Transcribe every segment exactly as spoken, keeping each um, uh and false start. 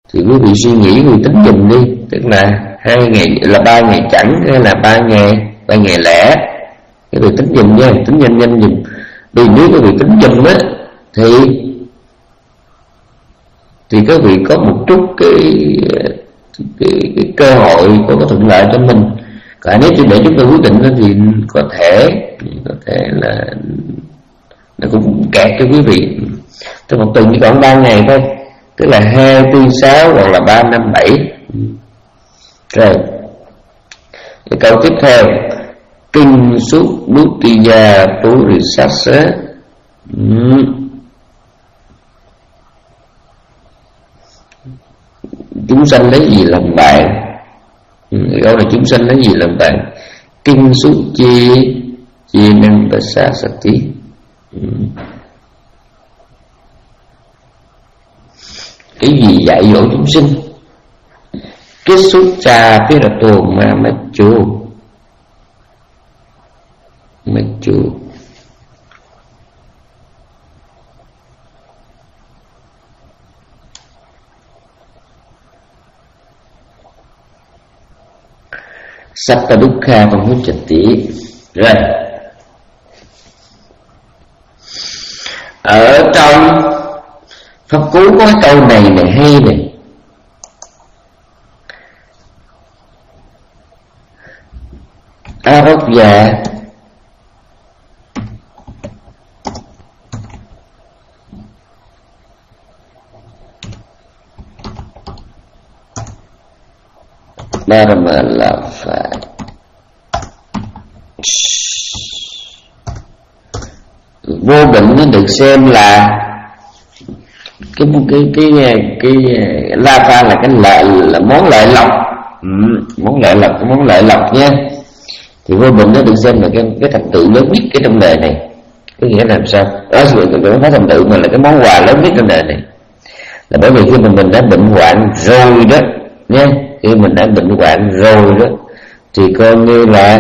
thì quý vị suy nghĩ, quý vị tính dùm đi, tức là hai ngày là ba ngày chẳng hay là ba ngày ba ngày lẻ, quý vị tính dùm nha, tính nhanh nhanh dùm. Vì nếu quý vị tính dùm á thì thì quý vị có một chút cái cái, cái cơ hội có cái thuận lợi cho mình. Còn nếu chỉ để chúng ta quyết định đó thì có thể có thể là nó cũng kẹt cho quý vị. Trong một tuần chỉ còn ba ngày thôi, tức là hai tư sáu hoặc là ba năm bảy. Rồi cái câu tiếp theo, kinh sút nút tiya purisassa. Chúng sanh lấy gì làm bạn? Câu là chúng sanh lấy gì làm bạn? Kinh sút chi chi năng tassa sati. Cái gì dạy dỗ chúng sinh? Cái sút trà phía là tù mà mất chù mất chù. Satta dukkha pamuccati. Rồi ở trong Pháp Cú có cái câu này này hay này. Arogya Dharma là phải vô bệnh. Nó được xem là cái cái cái cái la pha là cái lợi, là món lợi lộc. Ừ, món lợi lộc, món lợi lộc nha. Thì vô bệnh nó được xem là cái cái thành tựu lớn nhất cái trong đời này. Có nghĩa là làm sao? Đó là không phải thành tựu mà là cái món quà lớn nhất trong đời này. Là bởi vì khi mà mình đã bệnh hoạn rồi đó nha, khi mình đã bệnh hoạn rồi đó thì coi như là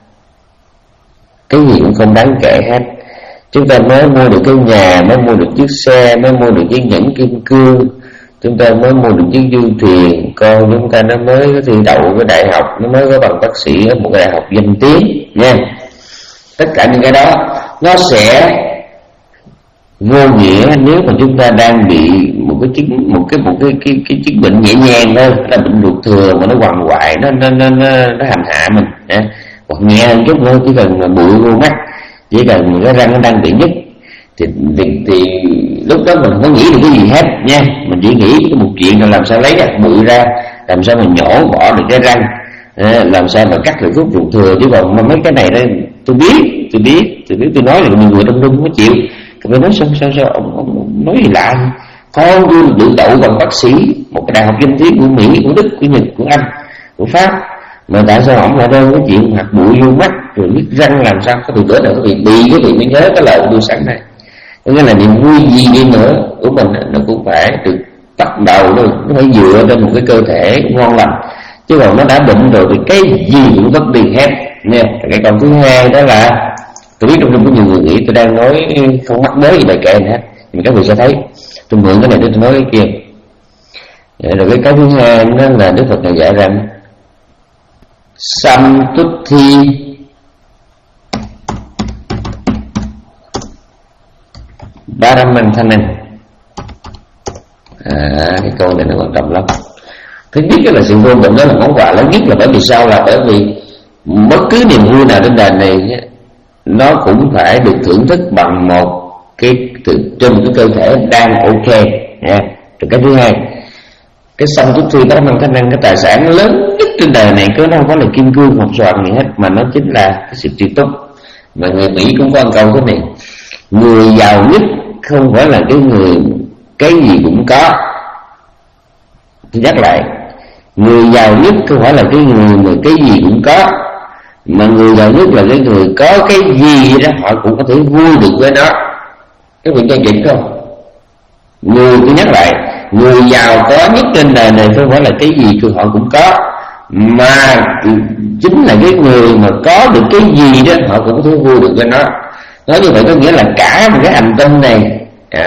cái gì cũng không đáng kể hết. Chúng ta mới mua được cái nhà, mới mua được chiếc xe, mới mua được chiếc nhẫn kim cương, chúng ta mới mua được chiếc du thuyền, con chúng ta nó mới có thi đậu cái đại học, nó mới có bằng bác sĩ ở một cái đại học danh tiếng nha. Tất cả những cái đó nó sẽ vô nghĩa nếu mà chúng ta đang bị một cái chứng một cái một cái cái cái chứng bệnh nhẹ nhàng thôi, là bệnh ruột thừa mà nó quằn quại, nó nó nó nó, nó hành hạ mình nha. Hoặc nhẹ hơn chút nữa, chỉ cần mà bụi vô mắt, chỉ cần cái răng nó đang bị nhức thì, thì thì lúc đó mình không có nghĩ được cái gì hết nha. Mình chỉ nghĩ cái một chuyện là làm sao lấy được bụi ra, làm sao mà nhổ bỏ được cái răng, làm sao mà cắt được thuốc ruột thừa. Chứ còn mà mấy cái này đó tôi biết tôi biết tôi biết tôi nói là nhiều người đông đông không có chịu. Tôi nói sao sao sao ông, ông nói gì lạ. Con tôi được đậu bằng bác sĩ một cái đại học danh tiếng của Mỹ, của Đức, của Nhật, của Anh, của Pháp, mà tại sao ông lại đơn cái chuyện hạt bụi vô mắt rồi biết răng làm sao có bị bữa nào có bị bị cái vị mới nhớ cái lời tôi sẵn này. Nghĩa là niềm vui gì đi nữa của mình nó cũng phải được bắt đầu thôi, nó phải dựa trên một cái cơ thể ngon lành. Chứ còn nó đã bệnh rồi thì cái gì cũng mất đi hết nha. Cái câu thứ hai đó là tôi biết trong trong có nhiều người nghĩ tôi đang nói không mắc mới gì bài kệ này hết, nhưng các vị sẽ thấy tôi mượn cái này tôi nói cái kia. Rồi cái cái thứ hai đó là Đức Phật này dạy rằng Samtuthi Baramantanan. À, cái câu này nó quan trọng lắm. Thứ nhất là sự vô bệnh đó là món quà lớn nhất, là bởi vì sao? Là bởi vì bất cứ niềm vui nào trên đời này nó cũng phải được thưởng thức bằng một cái từ trên cái cơ thể đang ok nha. Rồi cái thứ hai, cái sông chút thi đó mang khả năng cái tài sản lớn nhất trên đời này cứ nó không phải là kim cương hoặc xoàn gì hết, mà nó chính là cái sự tri túc. Mà người Mỹ cũng có một câu thế này: người giàu nhất không phải là cái người cái gì cũng có. Tôi nhắc lại, người giàu nhất không phải là cái người mà cái gì cũng có, mà người giàu nhất là cái người có cái gì đó họ cũng có thể vui được với nó. Các vị nghe kịp không? Người, tôi nhắc lại, người giàu có nhất trên đời này không phải là cái gì thì họ cũng có, mà chính là cái người mà có được cái gì đó họ cũng có thể vui được với nó. Nói như vậy có nghĩa là cả một cái hành tinh này à,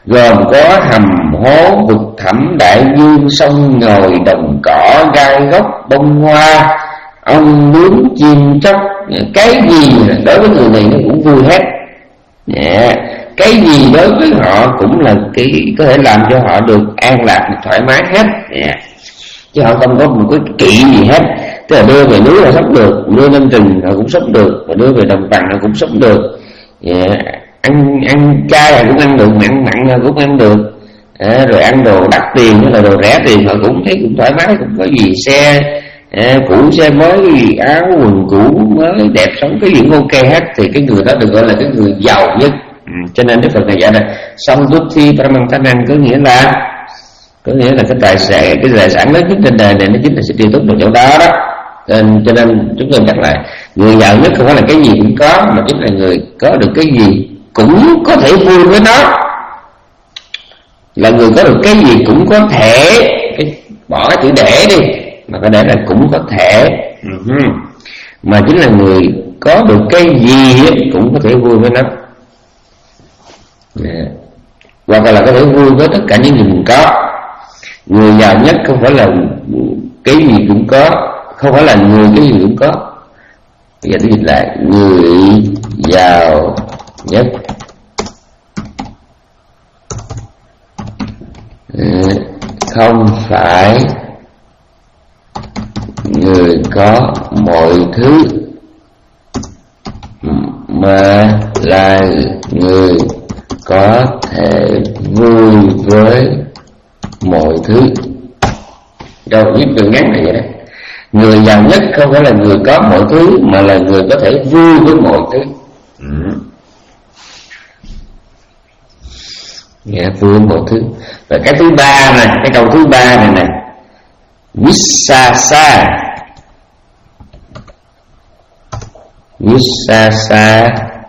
gồm có hầm hố, vực thẳm, đại dương, sông nhồi, đồng cỏ, gai góc, bông hoa, ong bướm, chim chóc. Cái gì đối với người này nó cũng vui hết. Yeah. Cái gì đối với họ cũng là cái có thể làm cho họ được an lạc, được thoải mái hết. Yeah. Chứ họ không có một cái kỵ gì hết. Tức là đưa về núi họ sống được, đưa lên rừng họ cũng sống được, và đưa về đồng bằng họ cũng sống được. Yeah. Ăn ăn chay họ cũng ăn được, mặn mặn họ cũng ăn được. À, rồi ăn đồ đắt tiền hay là đồ rẻ tiền họ cũng thấy cũng thoải mái, cũng có gì xe à, cũ xe mới, áo quần cũ mới đẹp, sống cái gì cũng ok hết. Thì cái người đó được gọi là cái người giàu nhất. Ừ, cho nên Đức Phật này dạy là Sambuddhi Paramantanan, có nghĩa là có nghĩa là cái tài sản cái tài sản lớn nhất trên đời này nó chính là sự tiêu tốn được chỗ đó đó. Nên, cho nên chúng tôi nhắc lại, người giàu nhất không phải là cái gì cũng có, mà chính là người có được cái gì cũng có thể vui với nó, là người có được cái gì cũng có thể, cái, bỏ cái chữ để đi mà có để là cũng có thể. Uh-huh. Mà chính là người có được cái gì cũng có thể vui với nó. Yeah. Hoặc là có thể vui với tất cả những gì mình có. Người giàu nhất không phải là cái gì cũng có, không phải là người cái gì cũng có. Bây giờ tôi dịch lại, người giàu nhất không phải người có mọi thứ, mà là người có thể vui với mọi thứ. Đâu viết từ ngắn này vậy đó. Người giàu nhất không phải là người có mọi thứ, mà là người có thể vui với mọi thứ. Ừ. Nghe vui với mọi thứ. Và cái thứ ba này, cái câu thứ ba này nè, Vissasa Vissasa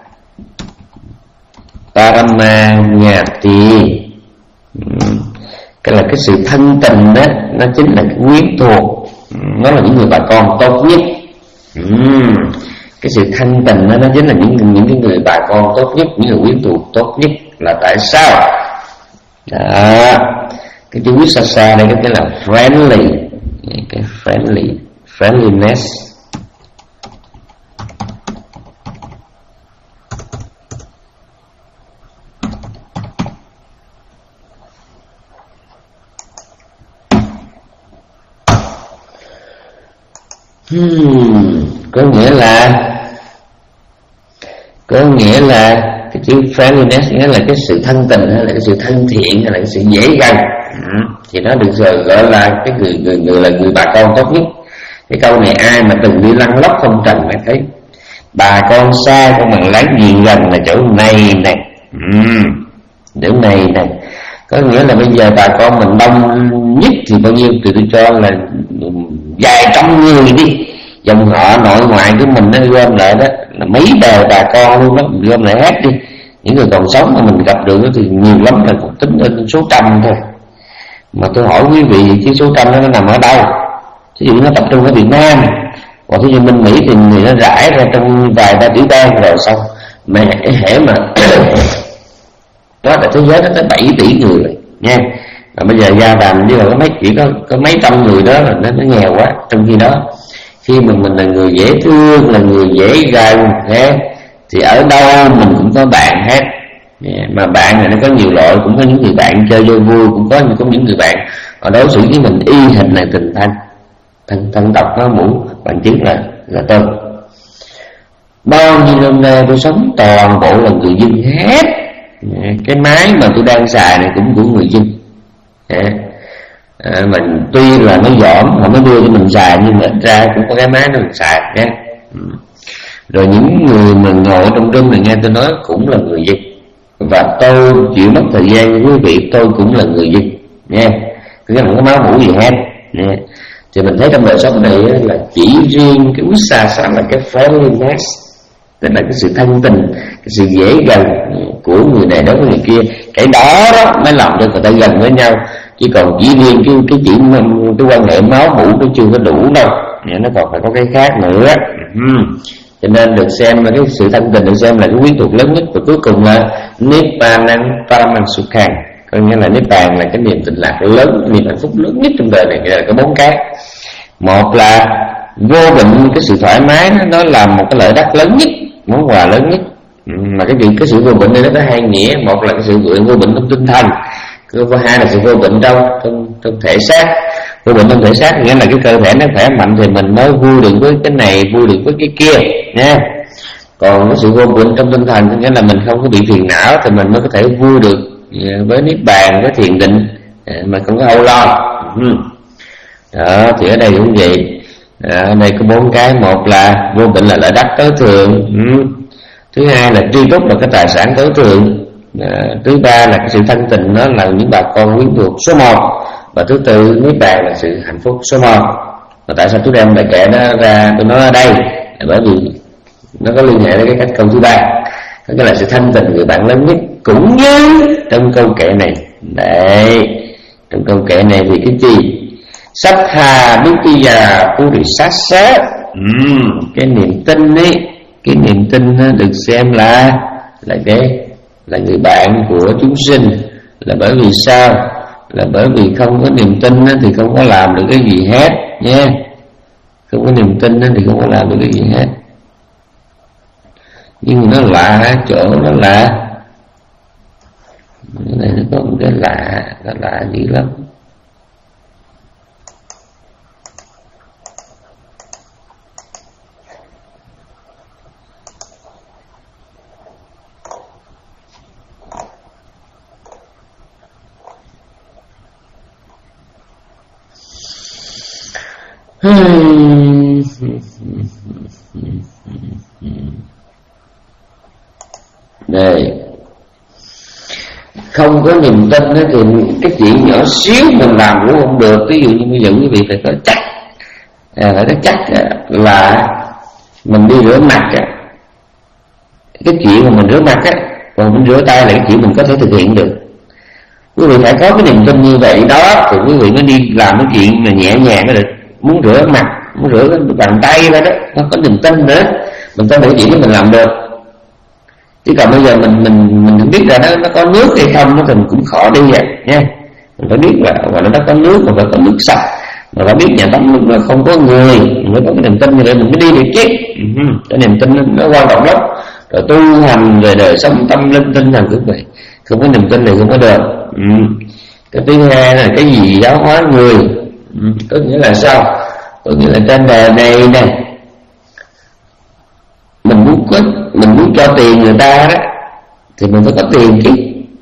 Paramanyati. Cái là cái sự thân tình đó, nó chính là cái quyến thuộc, nó là những người bà con tốt nhất. uhm. Cái sự thân tình đó, nó chính là những những cái người bà con tốt nhất, những người quyến thuộc tốt nhất. Là tại sao? Đó. Cái chữ Vissasa đây có nghĩa là friendly, cái friendly, friendliness. Hmm, có nghĩa là có nghĩa là cái chữ friendliness nghĩa là cái sự thân tình, hay là cái sự thân thiện, hay là cái sự dễ gần. Ừ, thì nó được gọi là cái người, người người là người bà con tốt nhất. Cái câu này ai mà từng đi lăn lóc không trần mới thấy. Bà con xa không bằng láng giềng gần là chỗ này này. Ừ, chỗ này này có nghĩa là bây giờ bà con mình đông nhất thì bao nhiêu, thì tôi cho là vài trăm người đi, dòng họ nội ngoại của mình nó gom lại đó là mấy đời bà con luôn đó, mình gom lại hết đi. Những người còn sống mà mình gặp được thì nhiều lắm, là cũng tính lên số trăm thôi. Mà tôi hỏi quý vị, cái số trăm đó nó nằm ở đâu? Ví dụ nó tập trung ở Việt Nam, còn ví dụ bên Mỹ thì nó rải ra trong vài ba tiểu bang rồi xong. Mà hễ mà đó là thế giới nó tới bảy tỷ người rồi nha. Mà bây giờ gia đàm chứ là có mấy chỉ có có mấy trăm người đó là nó, nó nghèo quá. Trong khi đó khi mà mình là người dễ thương, là người dễ gần thế, thì ở đâu mình cũng có bạn hết. Mà bạn này nó có nhiều loại, cũng có những người bạn chơi vui vui, cũng có có những người bạn họ đối xử với mình y hình này tình thân, thân thân tộc nó mũ bằng chứng là là tôi. Bao nhiêu năm nay tôi sống toàn bộ là người dân hết. Cái máy mà tôi đang xài này cũng của người dân. À, à, mình tuy là nó dỏm, họ mới đưa cho mình xài, nhưng mà ra cũng có cái máy nó mình xài nhé. Rồi những người mà ngồi trong room này nghe tôi nói cũng là người dân, và tôi chịu mất thời gian với quý vị, tôi cũng là người dân nha. Cái không có máu mũ gì hết nha. Thì mình thấy trong đời sống này là chỉ riêng cái Vissasa là cái friendliness, tức là cái sự thân tình, cái sự dễ gần của người này đối với người kia. Cái đó đó mới làm cho người ta gần với nhau. Chứ còn chỉ riêng cái cái chỉ cái quan hệ máu mủ nó chưa có đủ đâu, nó còn phải có cái khác nữa. Cho nên được xem là cái sự thanh tịnh được xem là cái quyến thuộc lớn nhất, và cuối cùng là Nippanang Paramansukhan, có nghĩa là niết bàn là cái niềm tịnh lạc lớn, niềm hạnh phúc lớn nhất trong đời này. Là có bốn cái. Một là vô bệnh, cái sự thoải mái đó, nó là một cái lợi đắc lớn nhất, món quà lớn nhất. Mà cái chuyện cái sự vô bệnh đây nó có hai nghĩa. Một là cái sự vô bệnh trong tinh thần, thứ hai là sự vô bệnh trong trong, trong thể xác. Vô bệnh trong thể xác nghĩa là cái cơ thể nó khỏe mạnh thì mình mới vui được với cái này, vui được với cái kia nha. Còn cái sự vô bệnh trong tinh thần nghĩa là mình không có bị phiền não thì mình mới có thể vui được với niết bàn, với thiền định mà không có âu lo. Đó thì ở đây cũng vậy. À, ở đây có bốn cái. Một là vô bệnh là lợi đắc tối thượng, ừ. Thứ hai là tri túc là cái tài sản tối thượng, à, thứ ba là cái sự thanh tịnh, nó là những bà con quyến thuộc số một, và thứ tư niết bàn là sự hạnh phúc số một. Và tại sao tôi đem bài kệ nó ra tôi nói ở đây là bởi vì nó có liên hệ đến cái cách câu thứ ba, đó là sự thanh tịnh người bạn lớn nhất. Cũng như trong câu kệ này đấy, trong câu kệ này thì cái gì Sattha Dukkiya Purisassa, uhm, cái niềm tin ấy, cái niềm tin được xem là là cái là người bạn của chúng sinh. Là bởi vì sao? Là bởi vì không có niềm tin thì không có làm được cái gì hết nha. Không có niềm tin thì không có làm được cái gì hết. Nhưng nó lạ chỗ nó lạ, cái này nó có một cái lạ, nó lạ dữ lắm. Đây, không có niềm tin thì cái chuyện nhỏ xíu mình làm cũng không được. Ví dụ như bây giờ quý vị phải có chắc, à, phải có chắc là mình đi rửa mặt á, cái chuyện mà mình rửa mặt á, còn mình rửa tay là cái chuyện mình có thể thực hiện được. Quý vị phải có cái niềm tin như vậy đó thì quý vị mới đi làm cái chuyện mà nhẹ nhàng nó được. Muốn rửa mặt, muốn rửa cái bàn tay ra đó, nó có niềm tin nữa, mình tin được chuyện đó mình làm được. Chứ còn bây giờ mình mình mình không biết là nó nó có nước hay không, nó thì mình cũng khó đi vậy nha. Mình phải biết là ngoài nó có nước, mà phải có nước sạch, mà phải biết nhà tắm nó không có người, mình mới có cái niềm tin như vậy mình mới đi được chứ. Uh-huh. Cái niềm tin nó, nó quan trọng lắm. Rồi tu hành về đời sống tâm linh tinh thần cũng vậy, không có niềm tin này không có được. Uh-huh. Cái thứ hai là cái gì giáo hóa người. Uh-huh. Có nghĩa là sao? Có nghĩa là trên đời này nè, mình muốn có, mình muốn cho tiền người ta đó thì mình phải có tiền chứ.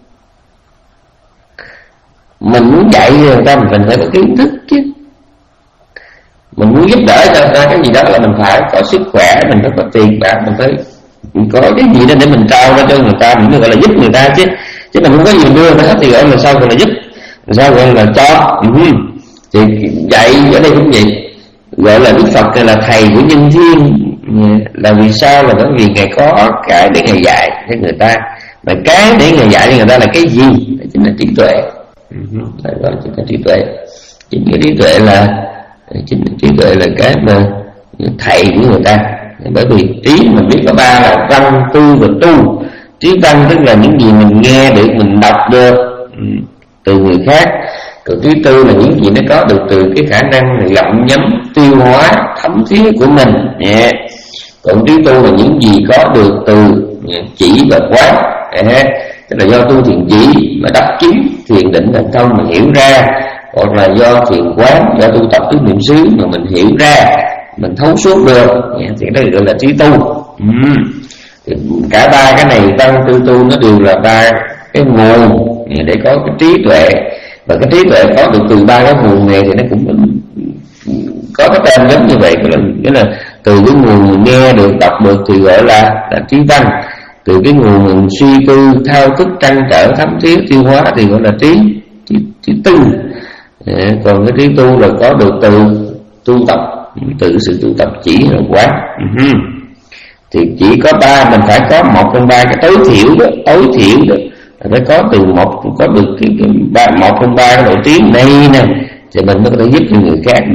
Mình muốn dạy người ta mình phải có kiến thức chứ. Mình muốn giúp đỡ cho người ta cái gì đó là mình phải có sức khỏe, mình phải có tiền bạc, mình phải mình có cái gì đó để mình trao ra cho người ta, mình mới gọi là giúp người ta chứ. Chứ mình không có gì đưa nữa thì gọi là sao gọi là giúp, sao gọi là cho. Ừ. Thì dạy ở đây cũng vậy, gọi là Đức Phật là thầy của nhân thiên. Là vì sao? Là bởi vì Ngài có cái để Ngài dạy cho người ta. Mà cái để Ngài dạy cho người ta là cái gì? Đó chính là trí tuệ. Đó chính là trí tuệ. Chính cái trí tuệ là chính trí tuệ là cái mà thầy của người ta. Bởi vì trí mình biết có ba là văn, tư và tu. Trí văn tức là những gì mình nghe được, mình đọc được từ người khác. Còn trí tư là những gì nó có được từ cái khả năng gặm nhấm, tiêu hóa, thấm thía của mình. Yeah. Còn trí tu là những gì có được từ chỉ và quán. Yeah. Tức là do tu thiền chỉ mà đắc chứng thiền định thành công mà hiểu ra, hoặc là do thiền quán, do tu tập tứ niệm xứ mà mình hiểu ra, mình thấu suốt được. Yeah. Thì đó gọi là trí tu. uhm. Thì cả ba cái này tăng tư tu nó đều là ba cái nguồn để có cái trí tuệ. Và cái trí tuệ có được từ ba cái nguồn này thì nó cũng có cái tên giống như vậy. Nghĩa là từ cái nguồn mình nghe được, đọc được thì gọi là, là trí văn. Từ cái nguồn mình suy tư, thao thức, trăn trở, thấm thía, tiêu hóa thì gọi là trí, trí, trí tư. À, còn cái trí tu là có được từ tu tập, từ sự tu tập chỉ là quán. Uh-huh. Thì chỉ có ba, mình phải có một trong ba cái tối thiểu đó, tối thiểu đó phải có từ một, có được cái, cái ba, một trong ba cái nội tiếng này nè thì mình mới có thể giúp cho người khác được.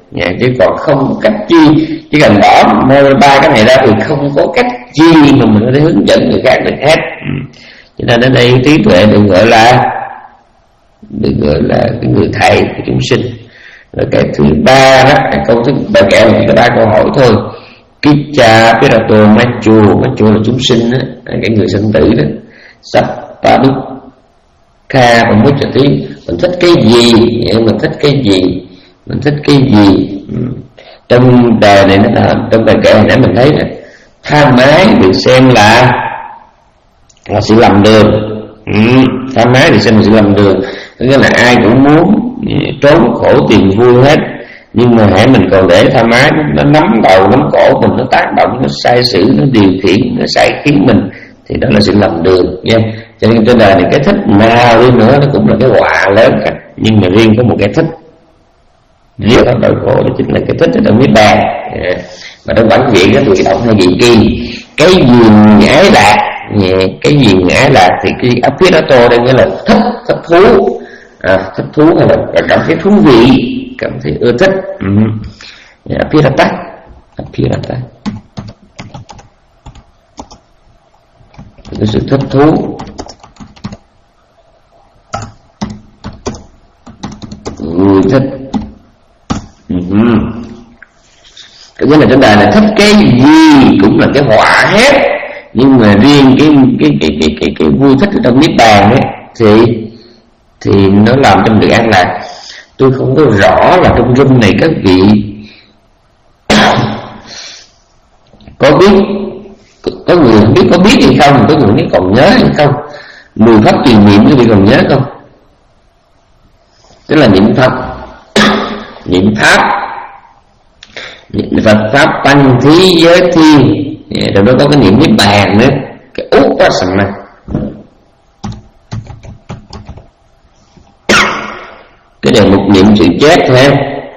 Dạ, chứ còn không có cách chi, chỉ cần bỏ ba cái này ra thì không có cách chi mà mình có thể hướng dẫn người khác được hết. Cho nên ở đây trí tuệ được gọi là được gọi là cái người thầy của chúng sinh. Rồi cái thứ ba đó, cái câu thứ ba kẹo chỉ có ba câu hỏi thôi. Kicha Pirato Machu, Machu là chúng sinh đó, cái người sinh tử đó. Sappaduk Kha và Mút là tí mình thích cái gì, mình thích cái gì, mình thích cái gì. Trong đời này nó là trong bài kệ hồi nãy mình thấy là tham ái được xem là là sự lầm đường. Ừ, tham ái được xem là sự lầm đường, nghĩa là ai cũng muốn trốn khổ tìm vui hết, nhưng mà hãy mình còn để tham ái nó nắm đầu nắm cổ mình, nó tác động, nó sai sử, nó điều khiển, nó sai khiến mình, thì đó là sự lầm đường nha. Cho nên trên đời này cái thích nào đi nữa nó cũng là cái họa lớn cả. Nhưng mà riêng có một cái thích riêng ở đời khổ, đó chính là cái thích ở trong niết bàn. Mà trong bản viện đó tụi đọc hay gì kia cái gì ái lạc, cái gì ái lạc thì cái apirato đây nghĩa là thích, thích thú, à, thích thú hay là cảm thấy thú vị, cảm thấy ưa thích. uh-huh. Apirata, apirata cái sự thích thú. Người thích, uh-huh. Cái nghĩa là trên đời là thích cái gì cũng là cái họa hết, nhưng mà riêng cái cái cái cái cái, cái vui thích ở trong niết bàn ấy thì thì nó làm cho mình được an lạc. Tôi không có rõ là trong room này các vị có biết, có người không biết có biết hay không, có người không biết còn nhớ hay không. Mười pháp truyền niệm các vị còn nhớ không? Tức là niệm Phật, niệm pháp, niệm Phật pháp tăng thí giới thiên, trong đó có cái niệm niết bàn nữa, cái út đó sẵn này. Cái đề mục niệm sự chết ha.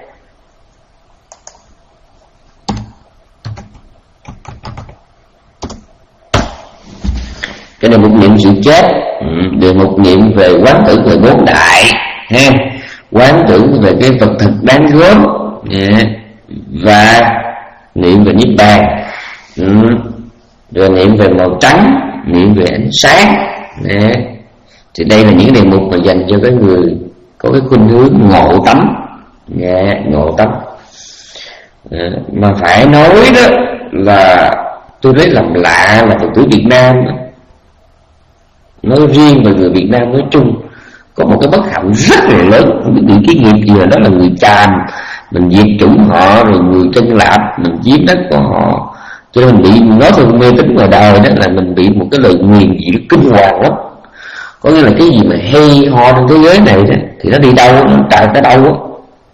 Cái đề mục niệm sự chết, đề mục niệm về quán tưởng về bốn đại ha, quán tưởng về cái vật thực đáng gớm, và niệm về niết bàn, rồi niệm về màu trắng, niệm về ánh sáng. Thì đây là những đề mục mà dành cho cái người có cái khuynh hướng ngộ tánh, yeah, ngộ tánh. À, mà phải nói đó là tôi lấy làm lạ là Phật tử Việt Nam đó, nói riêng và người Việt Nam nói chung, có một cái bất hạnh rất là lớn. Không biết bị cái nghiệp gì, là đó là người Chàm, mình diệt chủng họ, rồi người Chân Lạp mình chiếm đất của họ, cho nên mình bị nói theo mê tín ngoài đời đó là mình bị một cái lời nguyền gì kinh hoàng lắm. Có nghĩa là cái gì mà hay ho trên thế giới này đó, thì nó đi đâu, nó trải cái đâu á,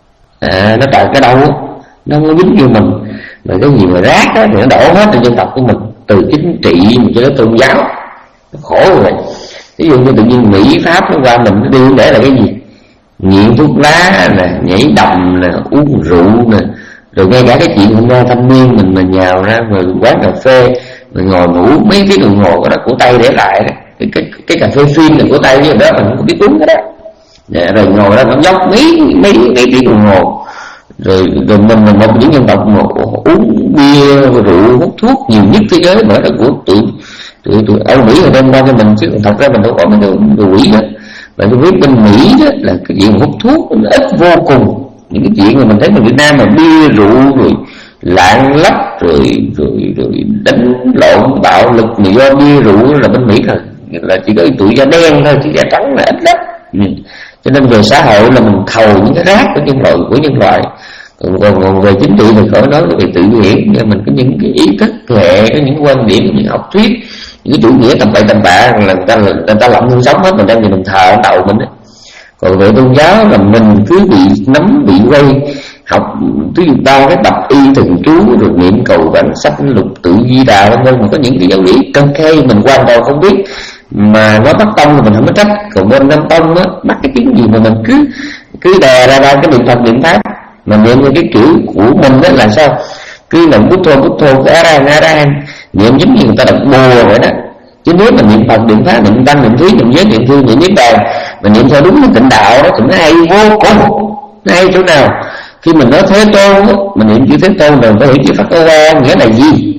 à, nó trải cái đâu á, nó không có dính vô mình. Mà cái gì mà rác á thì nó đổ hết trên dân tộc của mình, từ chính trị mà cho đến tôn giáo, nó khổ rồi. Ví dụ như tự nhiên Mỹ Pháp nó qua mình, nó đưa để là cái gì, nghiện thuốc lá nè, nhảy đầm nè, uống rượu nè, rồi ngay cả cái chuyện hôm nay thanh niên mình mà nhào ra rồi quán cà phê rồi ngồi ngủ mấy tiếng đồng hồ, cái đó của Tây để lại đó. Cái, cái, cái cà phê phin này của Tây với đó mình không có biết uống cái đó. Dạ, rồi ngồi đó nó dốc mấy mấy mấy tiếng đồng hồ, rồi rồi mình là một những dân tộc mà uống bia rượu hút thuốc nhiều nhất thế giới, bởi đó của tụi tụi tụi Âu Mỹ người đem qua cho mình, chứ thật ra mình đâu có mấy đồ quỷ đó. Và tôi biết bên Mỹ đó là cái chuyện hút thuốc nó ít vô cùng. Những cái chuyện mà mình thấy ở Việt Nam mà bia rượu rồi lạng lách rồi rồi rồi đánh lộn bạo lực mà do bia rượu là bên Mỹ là là chỉ có tụi da đen thôi, chứ da trắng là ít lắm. Ừ. Cho nên về xã hội là mình thầu những cái rác của nhân loại của nhân loại. Còn, còn, còn về chính trị thì khỏi nói về tự nhiên, nhưng mình có những cái ý thức hệ, có những quan điểm, những học thuyết, những cái chủ nghĩa tầm bậy tầm bạ là người ta là người ta lộng hương sống hết, mình đem về mình thờ ở đầu mình ấy. Còn về tôn giáo là mình cứ bị nắm bị quay học, ví dụ ta cái tập y thần chú rồi niệm cầu vãng sách lục tự di đà vân vân, mà có những cái giáo lý cần khe mình hoàn toàn không biết, mà nó bắt tông thì mình không có trách. Còn bên Nam Tông á, bắt cái tiếng gì mà mình cứ cứ đè ra ra cái niệm Phật niệm pháp, mà niệm như cái kiểu của mình đó là sao, cứ là bút thô bút thô cái ra ra ra niệm giống như người ta đọc bùa vậy đó. Chứ nếu mà niệm Phật niệm pháp niệm tăng niệm thí niệm giới niệm thương niệm niết bàn, mà niệm theo đúng cái tịnh đạo đó thì nó hay vô cùng. Nó hay chỗ nào? Khi Khi mình nói Thế Tôn, mình niệm chữ Thế Tôn rồi phải hiểu chữ Phật-Hoa nghĩa là gì.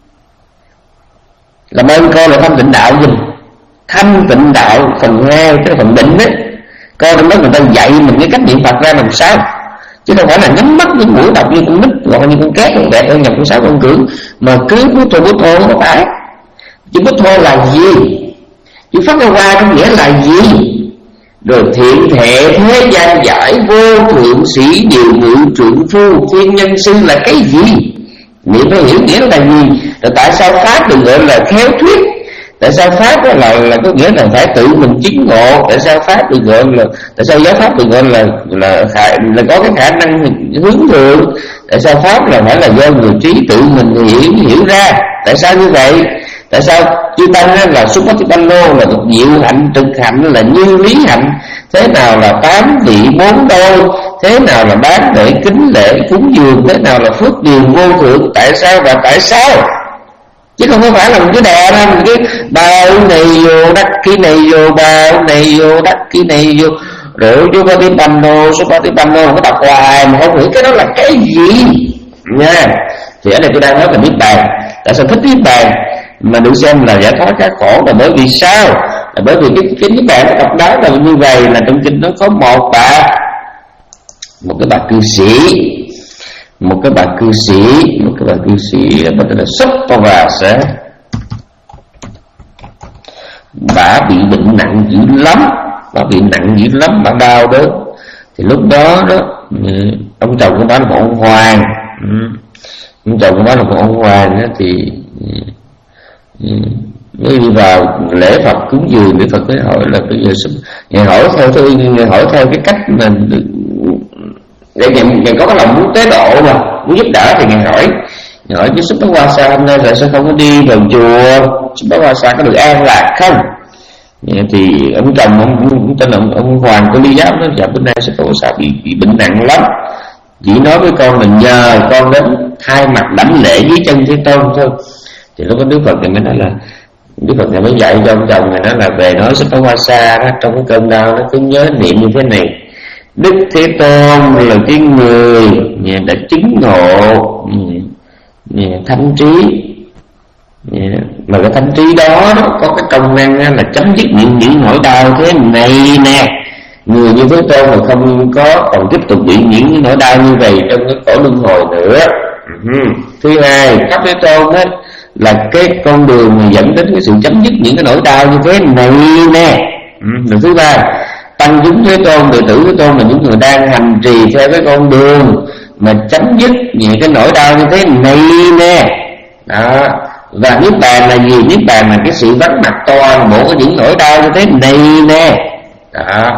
Làm ơn coi là thanh tịnh đạo gì. Thanh tịnh đạo phần hai, cái phần định đấy, coi trong đó người ta dạy mình cái cách niệm Phật ra làm sao, chứ không phải là nhắm mắt những buổi đọc như con nít hoặc như con két, con vẹt, con nhập con sáu con cưỡng, mà cứ bút thô bút thô không phải. Chữ bút thô là gì? Chữ Phật-Hoa có nghĩa là gì? Rồi thiện thệ thế gian giải vô thượng sĩ điều ngự trượng phu thiên nhân sư là cái gì? Niệm phải hiểu nghĩa là gì. Rồi tại sao pháp được gọi là khéo thuyết? Tại sao pháp đó là là có nghĩa là phải tự mình chứng ngộ? Tại sao pháp được gọi là tại sao giáo pháp được gọi là là khả, là có cái khả năng hướng thượng? Tại sao pháp là phải là do người trí tự mình hiểu hiểu ra? Tại sao như vậy? Tại sao chư tăng là Supatipanno là diệu hạnh, trực hạnh là như lý hạnh? Thế nào là tám vị bốn đôi? Thế nào là bán để kính lễ cúng dường? Thế nào là phước điền vô thượng? Tại sao và tại sao? Chứ không có phải là một cái đè ra một cái bao này vô đắc cái này vô, bao này vô đắc cái này vô, rồi Supatipanno Supatipanno nó đọc hoài mà không hiểu cái đó là cái gì nha. Thì ở đây tôi đang nói về niết bàn. Tại sao thích niết bàn mà được xem là giải thoát các khổ? Là bởi vì sao? Là bởi vì cái cái niết bàn nó độc đáo là như vậy, là trong kinh nó có một bà một cái bà cư sĩ, một cái bà cư sĩ một cái bà cư sĩ là tên là Suppavasa. Bà bị bệnh nặng dữ lắm, bà bị nặng dữ lắm, bà đau đớn. Thì lúc đó đó ông chồng của bà là một ông hoàng, ông chồng của bà là một ông hoàng đó, thì mới đi vào lễ Phật cúng dường để Phật mới hỏi là bây giờ ngài hỏi theo thôi, ngài hỏi theo cái cách mà để ngài, ngài có cái lòng muốn tế độ mà muốn giúp đỡ, thì ngài hỏi ngài hỏi chứ Suppavasa hôm nay là sao không có đi vào chùa? Suppavasa có được an lạc không? Thì ông chồng ông, ông tên là ông, ông Hoàng của Ly Giáp nói dạ bữa nay Suppavasa bị bị bệnh nặng lắm, chỉ nói với con là nhờ con đến thay mặt đảnh lễ dưới chân Thế Tôn thôi. Thì lúc đó Đức Phật thì mới nói là Đức Phật này mới dạy cho ông chồng này, nói là về nói Suppavasa đó, trong cái cơn đau nó cứ nhớ niệm như thế này: Đức Thế Tôn là cái người đã chứng ngộ thánh trí, mà cái thánh trí đó, đó có cái công năng là chấm dứt những những nỗi đau thế này nè. Người như Thế Tôn mà không có còn tiếp tục bị những nỗi đau như vậy trong cái cõi luân hồi nữa. Thứ hai, Pháp Thế Tôn đó là cái con đường mà dẫn đến cái sự chấm dứt những cái nỗi đau như thế này nè. Rồi thứ ba, tăng chúng Thế Tôn, đệ tử Thế Tôn là những người đang hành trì theo cái con đường mà chấm dứt những cái nỗi đau như thế này nè. Đó. Và niết bàn là gì? Niết bàn là cái sự vắng mặt toàn bộ của những nỗi đau như thế này nè. Đó.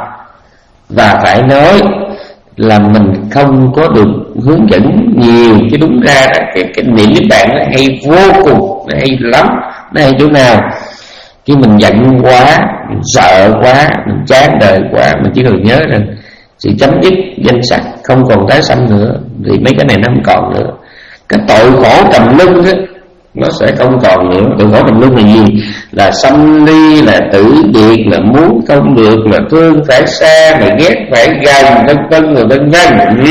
Và phải nói là mình không có được hướng dẫn nhiều, chứ đúng ra là cái, cái niệm niết bàn nó hay vô cùng, nó hay lắm. Nó hay chỗ nào? Khi mình giận quá, mình sợ quá, mình chán đời quá, mình chỉ cần nhớ rằng sự chấm dứt danh sắc, không còn tái sanh nữa, thì mấy cái này nó không còn nữa. Cái tội khổ trầm luân đó, nó sẽ không còn nữa. Tội khổ trầm luân là gì? Là sanh ly, là tử biệt, là muốn không được, là thương phải xa, là ghét phải gần, vân vân rồi vân vân.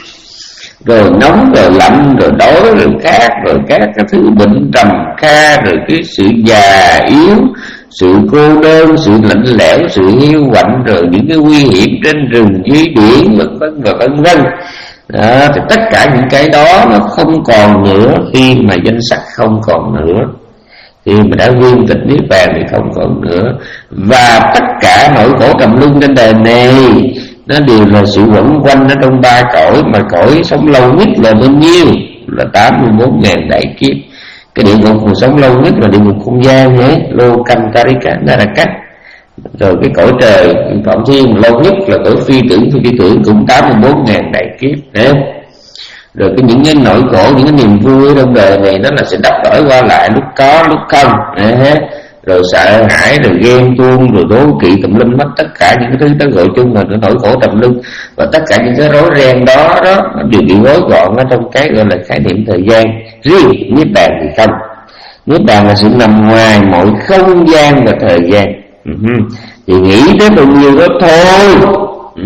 Rồi nóng, rồi lạnh, rồi đói, rồi khát, rồi các cái thứ bệnh trầm kha, rồi cái sự già yếu, sự cô đơn, sự lạnh lẽo, sự hiu quạnh, rồi những cái nguy hiểm trên rừng dưới biển, vân vân và vân vân. Đó, thì tất cả những cái đó nó không còn nữa khi mà danh sắc không còn nữa. Khi mà đã viên tịch niết bàn thì không còn nữa. Và tất cả nỗi khổ trầm luân trên đời này nó đều là sự quẩn quanh ở trong ba cõi, mà cõi sống lâu nhất là bao nhiêu? Là tám mươi bốn ngàn đại kiếp. Cái địa ngục còn sống lâu nhất là địa ngục không gian nhé, Lô Canh Tarika Naraka. Rồi cái cõi trời Phạm Thiên lâu nhất là cõi phi tưởng phi tưởng cũng tám mươi bốn ngàn đại kiếp. Đấy. Rồi cái những cái nỗi khổ, những cái niềm vui trong đời này nó là sẽ đắp đổi qua lại, lúc có lúc không. Đấy. Rồi sợ hãi, rồi ghen tuông, rồi đố kỵ tùm lum mất, tất cả những cái thứ đó gọi chung là nỗi khổ trầm luân. Và tất cả những cái rối ren đó đó nó đều bị gói gọn ở trong cái gọi là khái niệm thời gian. Riêng niết bàn thì không. Niết bàn là sự nằm ngoài mọi không gian và thời gian. Uh-huh. Thì nghĩ tới bao nhiêu đó thôi. uh-huh.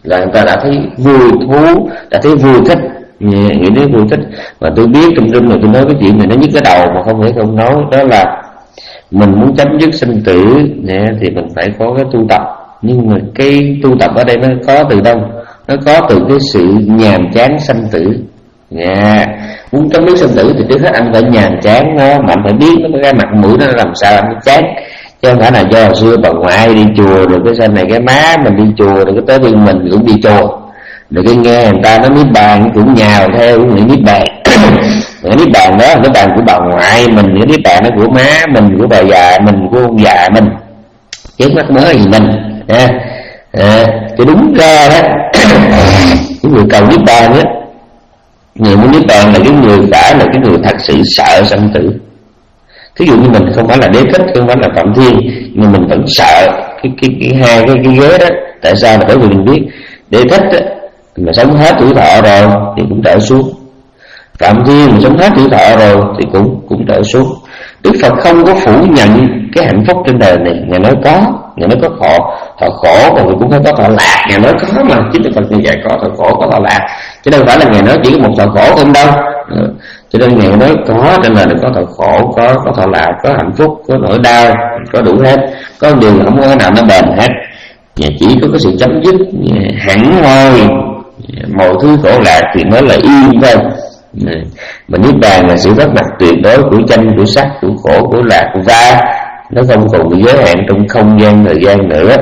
là người ta đã thấy vui thú, đã thấy vui thích, nghĩ đến vui thích. Và tôi biết trong đêm này tôi nói cái chuyện này nó nhức cái đầu mà không thể không nói, đó là mình muốn chấm dứt sinh tử nè, thì mình phải có cái tu tập. Nhưng mà cái tu tập ở đây nó có từ đâu? Nó có từ cái sự nhàm chán sanh tử. Nha, muốn chấm dứt sinh tử thì trước hết anh phải nhàm chán nó, mà anh phải biết nó cái mặt mũi nó làm sao anh mới chán, chứ không phải là do hồi xưa bà ngoại đi chùa rồi cái sau này cái má mình đi chùa rồi cái tới bên mình cũng đi chùa, rồi cái nghe người ta nói niết bàn cũng nhào theo cũng nghĩ niết bàn. Cái niết bàn đó là cái bàn của bà ngoại mình, cái niết bàn đó của má mình, của bà già mình, của ông già mình, chứ mắc mớ gì mình nha. À, thì đúng ra đó cái người cầu niết bàn á, người muốn niết bàn là cái người phải là cái người thật sự sợ sanh tử. Thí dụ như mình không phải là Đế Thích, không phải là Phạm Thiên, nhưng mình vẫn sợ cái cái cái hai cái cái ghế đó. Tại sao? Là bởi vì mình biết Đế Thích á, mà sống hết tuổi thọ rồi thì cũng trở xuống, Phạm Thiên mà sống hết tuổi thọ rồi thì cũng cũng trở xuống. Đức Phật không có phủ nhận cái hạnh phúc trên đời này. Ngài nói có, Ngài nói có thọ thọ khổ, còn cũng phải có thọ lạc. Ngài nói có mà, chính Đức Phật như vậy, có thọ khổ, có thọ lạc, chứ đâu phải là Ngài nói chỉ có một thọ khổ không đâu. Cho nên Ngài nói có trên đời này có thọ khổ, có có thọ lạc, có hạnh phúc, có nỗi đau, có đủ hết. Có điều không có cái nào nó bền hết. Ngài chỉ có cái sự chấm dứt hẳn hoi mọi thứ khổ lạc thì mới là yên thôi. Mà niết bàn là sự vất mặt tuyệt đối của tranh, của sắc, của khổ, của lạc, của va. Nó không còn bị giới hạn trong không gian, thời gian nữa.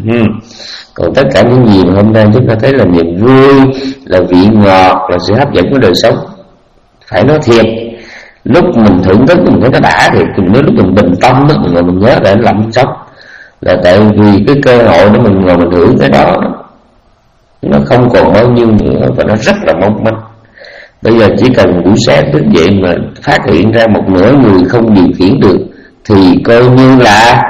Còn tất cả những gì mà hôm nay chúng ta thấy là niềm vui, là vị ngọt, là sự hấp dẫn của đời sống, phải nói thiệt, lúc mình thưởng thức mình thấy nó đã thiệt. Mình nói lúc mình bình tâm đó, mình ngồi mình nhớ để làm sống, là tại vì cái cơ hội để mình ngồi mình hưởng cái đó nó không còn bao nhiêu nữa, và nó rất là mong manh. Bây giờ chỉ cần buổi sáng thức dậy mà phát hiện ra một nửa người không điều khiển được thì coi như là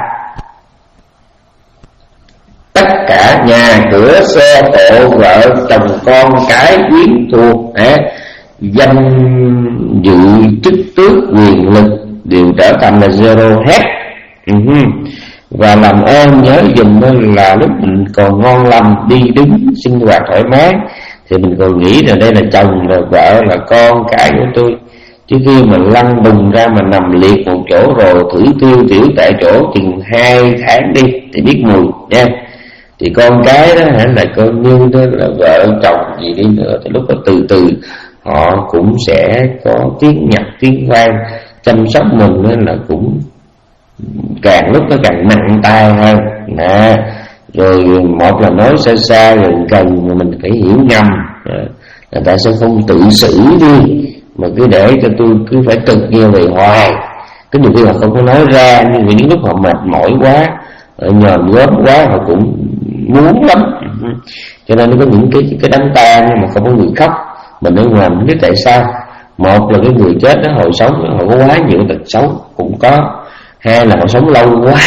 tất cả nhà cửa xe cộ, vợ chồng con cái quyến thuộc, à, danh dự chức tước quyền lực đều trở thành là zero hết. Uh-huh. Và làm ơn nhớ dùm là lúc mình còn ngon lành đi đứng sinh hoạt thoải mái thì mình còn nghĩ là đây là chồng, là vợ, là con cái của tôi. Chứ khi mà lăn đùng ra mà nằm liệt một chỗ rồi thử tiêu tiểu tại chỗ chừng hai tháng đi thì biết mùi nha. Thì con cái đó hả, là coi như đó là vợ chồng gì đi nữa, thì lúc đó từ từ họ cũng sẽ có tiếng nhạc tiếng vang chăm sóc mình, nên là cũng càng lúc nó càng nặng tay hơn. Nè, rồi một là nói xa xa, rồi gần mà mình phải hiểu ngầm là tại sao không tự xử đi mà cứ để cho tôi cứ phải cực nghe về hoài. Cái nhiều khi họ không có nói ra, nhưng mà những lúc họ mệt mỏi quá, nhòm gớm quá, họ cũng muốn lắm. Cho nên nó có những cái cái đám tang mà không có người khóc. Mình ở ngoài mình biết tại sao. Một là cái người chết đó hồi sống họ có quá nhiều tật xấu cũng có. Hai là họ sống lâu quá,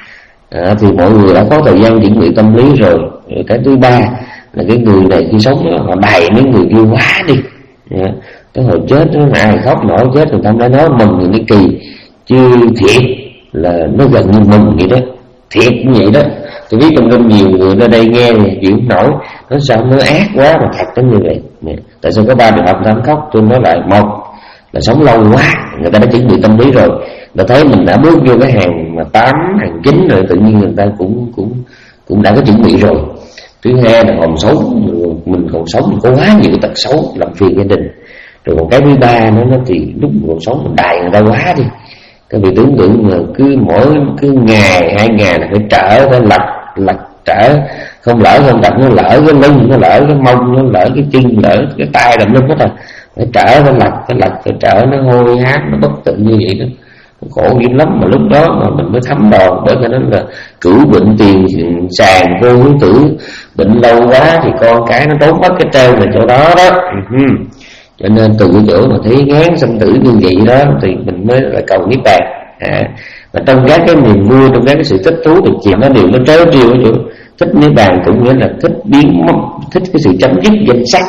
à, thì mọi người đã có thời gian chuẩn bị tâm lý rồi. Cái thứ ba là cái người này khi sống đó, họ đầy mấy người kia quá đi, à, cái hồi chết nó ai khóc nổi, chết người ta đã nói mừng người cái kỳ, chứ thiệt là nó gần như mừng vậy đó, thiệt như vậy đó. Tôi biết trong đông nhiều người ở đây nghe chịu không nổi, nó sao nó ác quá mà thật đến như vậy. Tại sao có ba trường hợp dám khóc? Tôi nói lại, một là sống lâu quá, người ta đã chuẩn bị tâm lý rồi, người ta thấy mình đã bước vô cái hàng mà tám, hàng chín rồi, tự nhiên người ta cũng cũng cũng đã có chuẩn bị rồi. Thứ hai là còn sống, mình còn sống mình có quá nhiều tật xấu làm phiền gia đình. Rồi còn cái thứ ba nữa nó thì lúc mình còn sống mình đài người ta quá đi. Các vị tưởng tượng mà cứ mỗi cứ ngày hai ngày là phải trở, phải lật lật trở, không lỡ không lật nó lỡ cái lưng, nó lỡ cái mông, nó lỡ cái chân, lỡ cái tay đầm lưng hết rồi, phải trở, phải lật, phải lật, phải trở, nó hôi hám, nó bất tự như vậy đó, khổ dữ lắm. Mà lúc đó mà mình mới thấm đòn, bởi vì nó là cửu bệnh tiền sàn vô hướng tử, bệnh lâu quá thì con cái nó trốn mất cái treo là chỗ đó đó. Uh-huh. Cho nên từ cái chỗ mà thấy ngán sinh tử như vậy đó thì mình mới là cầu niết bàn. À, và trong các cái niềm vui, trong các cái sự thích thú thì chuyện nó đều nó trớ trêu ở chỗ thích niết bàn, cũng nghĩa là thích biến mất, thích cái sự chấm dứt danh sắc.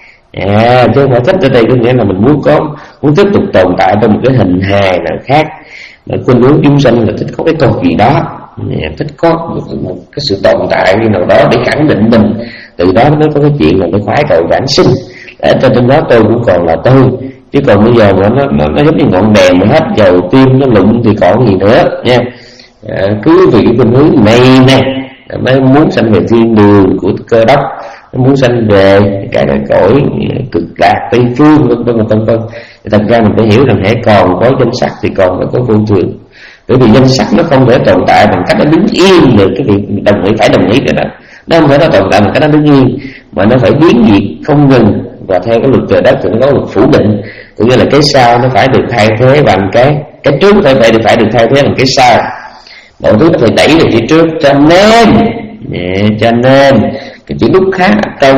À, chứ không phải thích ở đây có nghĩa là mình muốn có muốn tiếp tục tồn tại trong một cái hình hài nào khác. Mà khuynh hướng chúng sanh là thích có cái cột gì đó, thích có một, một cái sự tồn tại như nào đó để khẳng định mình từ đó mới có cái chuyện là nó khoái cầu vãng sinh. Ở trên trên đó tôi cũng còn là tôi, chứ còn bây giờ mà nó nó, nó giống như ngọn đèn mà hết dầu tim nó lụng thì còn gì nữa nha. À, cứ vì cái khuynh hướng này nè mới muốn sanh về thiên đường của Cơ Đốc, nó muốn sanh về cái cõi cực lạc Tây phương vân vân vân vân. Thật ra mình phải hiểu rằng hãy còn có danh sắc thì còn phải có vô thường, bởi vì danh sắc nó không thể tồn tại bằng cách nó đứng yên được. Cái việc đồng ý phải đồng ý cái đó, nó không thể nó tồn tại bằng cách nó đứng yên, mà nó phải biến diệt không ngừng. Và theo cái luật trời đất thì nó có luật phủ định, cũng như là cái sau nó phải được thay thế bằng cái cái trước phải phải được phải được thay thế bằng cái sau, mọi thứ nó phải đẩy về phía trước. Cho nên yeah, cho nên cái chữ lúc khác trong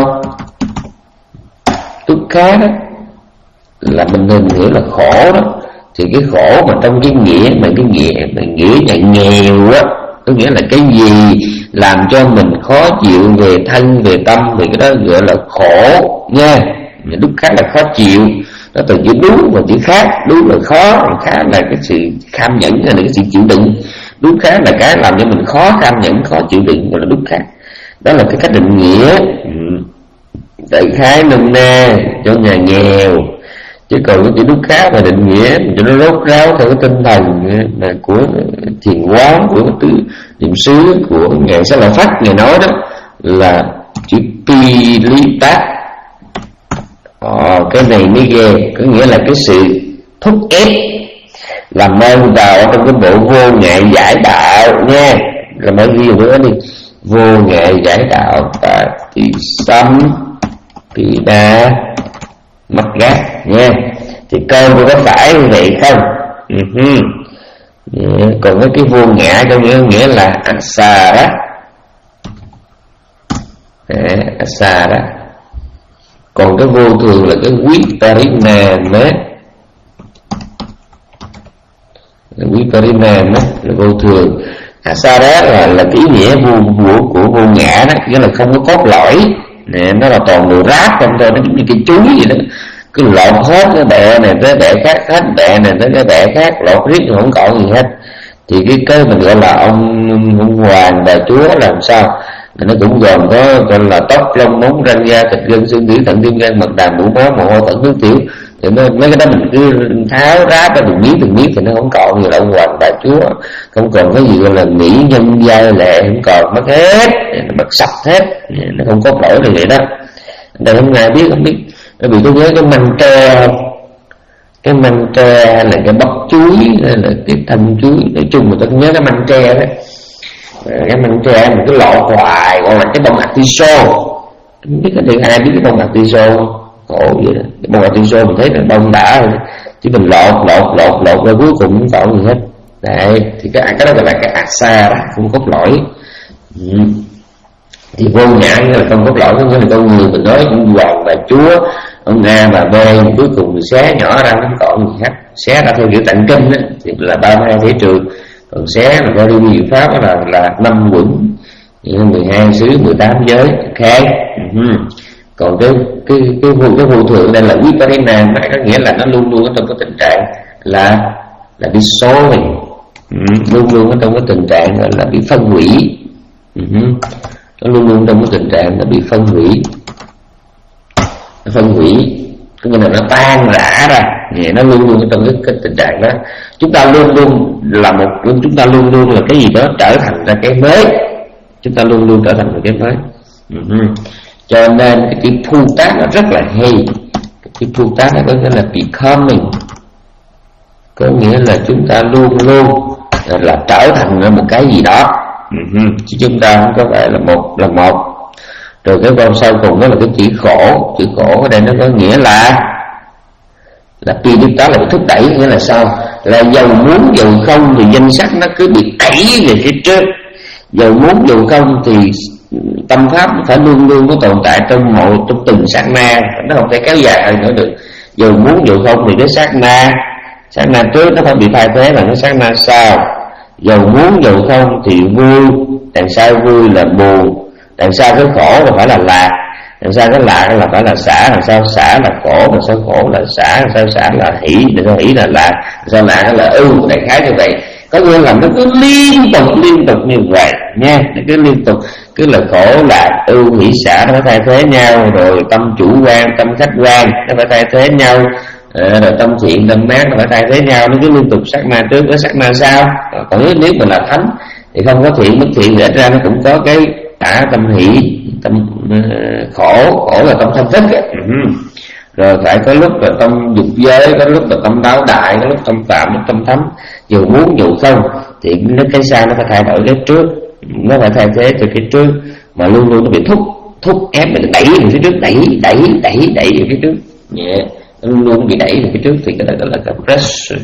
lúc khác đó là mình nên hiểu là khổ đó, thì cái khổ mà trong cái nghĩa mà cái nghĩa mà nghĩa là nghèo á, có nghĩa là cái gì làm cho mình khó chịu về thân về tâm thì cái đó gọi là khổ nha. Lúc khác là khó chịu, nó từ chữ đúng và chữ khác. Đúng là khó, khác là cái sự kham nhẫn hay là cái sự chịu đựng. Đúng khác là cái làm cho mình khó kham nhẫn, khó chịu đựng, gọi là đúng khác. Đó là cái cách định nghĩa đại khái nôm na cho nhà nghèo. Chứ còn cái chữ đúng khác và định nghĩa cho nó rốt ráo theo cái tinh thần là của thiền quán, của tứ niệm xứ, của ngài Xá Lợi Phất. Ngài nói đó là chữ pi lý tác. Ờ, cái này mới ghê, có nghĩa là cái sự thúc ép làm ơn vào trong cái bộ vô ngại giải đạo nha. Làm ơn ghi nữa đi, vô ngại giải đạo và thì xâm thì đa mất gác nha. Thì câu tôi có phải như vậy không? Uh-huh. Yeah. Còn cái vô ngã có nghĩa nghĩa là asa đó, yeah, asa đó. Còn cái vô thường là cái viparinama, viparinama là vô thường. Asa đó là là cái ý nghĩa vô của của vô ngã đó, nghĩa là không có cốt lõi nè, nó là toàn đồ ráp không thôi, nó giống như cái chuối vậy đó, cứ lột hết cái bẹ này tới bẹ khác, hết bẹ này tới cái bẹ khác, lột riết không còn gì hết. Thì cái cái mình gọi là ông, ông hoàng bà chúa làm sao nó cũng gồm có gọi là tóc lông móng răng da thịt gân xương tủy thận tim gan mật đàm mũ máu mồ hôi thận nước tiểu. Thì nó, mấy cái đó mình cứ tháo ráp ra từng miếng từng miếng thì nó không còn gì là ông hoàng bà chúa, không còn cái gì gọi là mỹ nhân giai lệ, không còn, mất hết, nó mất sạch hết, nó không có lỗi được vậy đó. Đây hôm nay biết không biết, bởi vì tôi nhớ cái măng tre không? Cái măng tre hay là cái bắp chuối hay là cái thanh chuối, nói chung người ta nhớ cái măng tre đó. Cái măng tre mình cứ lọt hoài, gọi là cái bông atiso. Không biết có được ai biết cái bông atiso không? Khổ vậy đó. Cái bông atiso mình thấy cái bông đã rồi, chứ mình lọt lọt lọt lọt rồi cuối cùng không còn gì hết. Đấy, thì cái cái đó gọi là cái asa đó, không cốt lõi. Ừ. Thì vô ngã nghĩa là không cốt lõi, nghĩa là con người mình nói ông hoàng bà chúa, ông A bà B, cuối cùng mình xé nhỏ ra nó không còn gì hết. Xé ra theo kiểu tạng kinh đó, thì là ba mươi hai thể trường. Còn xé là có đi diệu pháp đó là là năm quẩn, mười hai xứ, mười tám giới khác. Uh-huh. Còn cái cái cái vô cái vô thường đây là viparinama, nó có nghĩa là nó luôn luôn ở trong cái tình trạng là là bị xói, uh-huh. luôn luôn ở trong cái tình trạng là bị phân hủy. Uh-huh. Nó luôn luôn trong cái tình trạng là bị phân hủy, nó phân hủy có nghĩa là nó tan rã ra, nó luôn luôn trong cái, cái tình trạng đó. Chúng ta luôn luôn là một chúng ta luôn luôn là cái gì đó trở thành ra cái mới, chúng ta luôn luôn trở thành một cái mới. Uh-huh. Cho nên cái chữ thu tác nó rất là hay. Cái chữ thu tác nó có nghĩa là becoming, có nghĩa là chúng ta luôn luôn là trở thành ra một cái gì đó. Uh-huh. Chứ chúng ta không có phải là một là một. Rồi cái câu sau cùng đó là cái chữ khổ. Chữ khổ ở đây nó có nghĩa là là pi đức đó là thúc đẩy, nghĩa là sao? Là dầu muốn dầu không thì danh sắc nó cứ bị đẩy về phía trước. Dầu muốn dầu không thì tâm pháp phải luôn luôn có tồn tại trong mọi trong từng sát na, nó không thể kéo dài hơn nữa được. Dầu muốn dầu không thì cái sát na sát na trước nó phải bị thay thế bằng cái sát na sau. Dầu muốn dầu không thì vui, đằng sau vui là buồn, đằng sau cái khổ là phải là lạc, đằng sau cái lạc là phải là xả, đằng sau xả là khổ, đằng sau khổ là xả, đằng sau xả là hỷ, đằng sau hỷ là lạc, đằng sau lạc là ưu, đại khái như vậy. Có nghĩa là nó cứ liên tục liên tục như vậy nha, nó cứ liên tục, cứ là khổ lạc ưu hỷ xả nó phải thay thế nhau, rồi tâm chủ quan tâm khách quan nó phải thay thế nhau, à, rồi tâm thiện tâm ác nó phải thay thế nhau, nó cứ liên tục sát na trước với sát na sau. Còn nếu nếu mình là thánh thì không có thiện bất thiện, để ra nó cũng có cái tả tâm hỷ tâm uh, khổ, khổ là tâm thanh thích ấy. Ừ. Rồi phải có lúc là tâm dục giới, có lúc là tâm đáo đại, có lúc tâm phạm, lúc tâm thấm, dù muốn dù không thì nó cái sau nó phải thay đổi cái trước, nó phải thay thế từ cái trước, mà luôn luôn nó bị thúc thúc ép mình, đẩy về phía trước, đẩy đẩy đẩy đẩy về phía trước, yeah. Nó luôn luôn bị đẩy về phía trước thì cái đó gọi là cái pressure.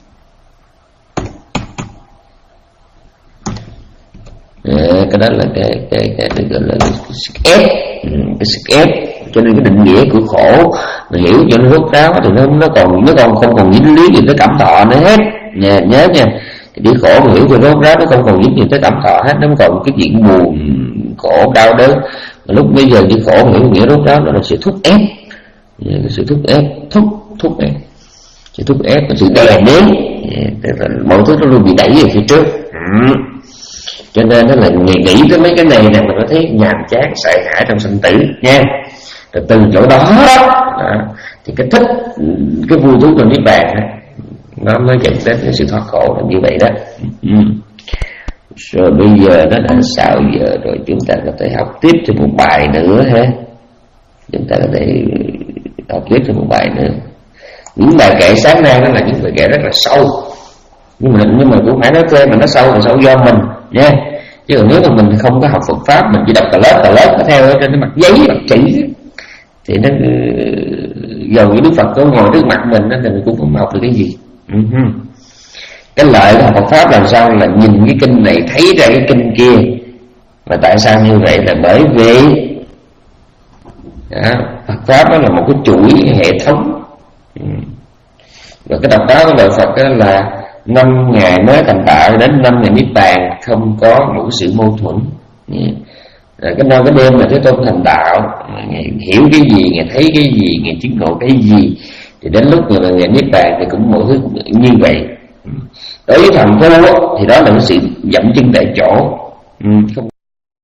À, cái đó là cái cái cái, cái gọi là cái sức ép, cái sức ép. Cho nên cái định nghĩa của khổ mình hiểu cho nó rốt ráo thì nó nó còn nó còn không còn dính lý gì tới cảm thọ nữa hết nha, nhớ nha. Cái chữ khổ mình hiểu cho rốt ráo nó không còn dính gì tới cảm thọ hết, nó không còn cái chuyện buồn khổ đau đớn. Mà lúc bây giờ cái khổ mình hiểu nghĩa rốt ráo nó là sự thúc ép, cái sự thúc ép, thúc thúc ép, sự thúc ép, sự đè nén, mọi thứ nó luôn bị đẩy về phía trước. Ừ. Cho nên nó là nghĩ, nghĩ tới mấy cái này nè mình có thấy nhàm chán sợ hãi trong sinh tử nha. Rồi từ chỗ đó, đó thì cái thích, cái vui thú trong niết bàn nó mới dẫn đến cái sự thoát khổ là như vậy đó. Ừ. Rồi bây giờ nó đã sáu giờ rồi, chúng ta có thể học tiếp thêm một bài nữa ha. Chúng ta có thể học tiếp thêm một bài nữa. Những bài kệ sáng nay nó là những bài kệ rất là sâu, nhưng mà nhưng mà cũng phải nói thêm mà nó sâu là sâu do mình nha. Chứ còn nếu mà mình không có học Phật pháp, mình chỉ đọc tờ lớp tờ lớp nó theo ở trên cái mặt giấy mặt chỉ thì nó dầu như Đức Phật có ngồi trước mặt mình đó, thì mình cũng không học được cái gì. Uh-huh. Cái lợi của học Phật pháp làm sao là nhìn cái kinh này thấy ra cái kinh kia. Mà tại sao như vậy là bởi vì đó, Phật pháp đó là một cái chuỗi hệ thống. Uh-huh. Và cái độc đáo của lời Phật đó là năm ngày mới thành tạo đến năm ngày niết bàn không có một sự mâu thuẫn. Yeah. Rồi cái năm cái đêm mà Thế Tôn thành đạo, Ngài hiểu cái gì, Ngài thấy cái gì, Ngài chứng ngộ cái gì, thì đến lúc người Ngài niết bàn thì cũng mọi thứ như vậy. Đối với thằng thô thì đó là cái sự dậm chân tại chỗ. Ừ, không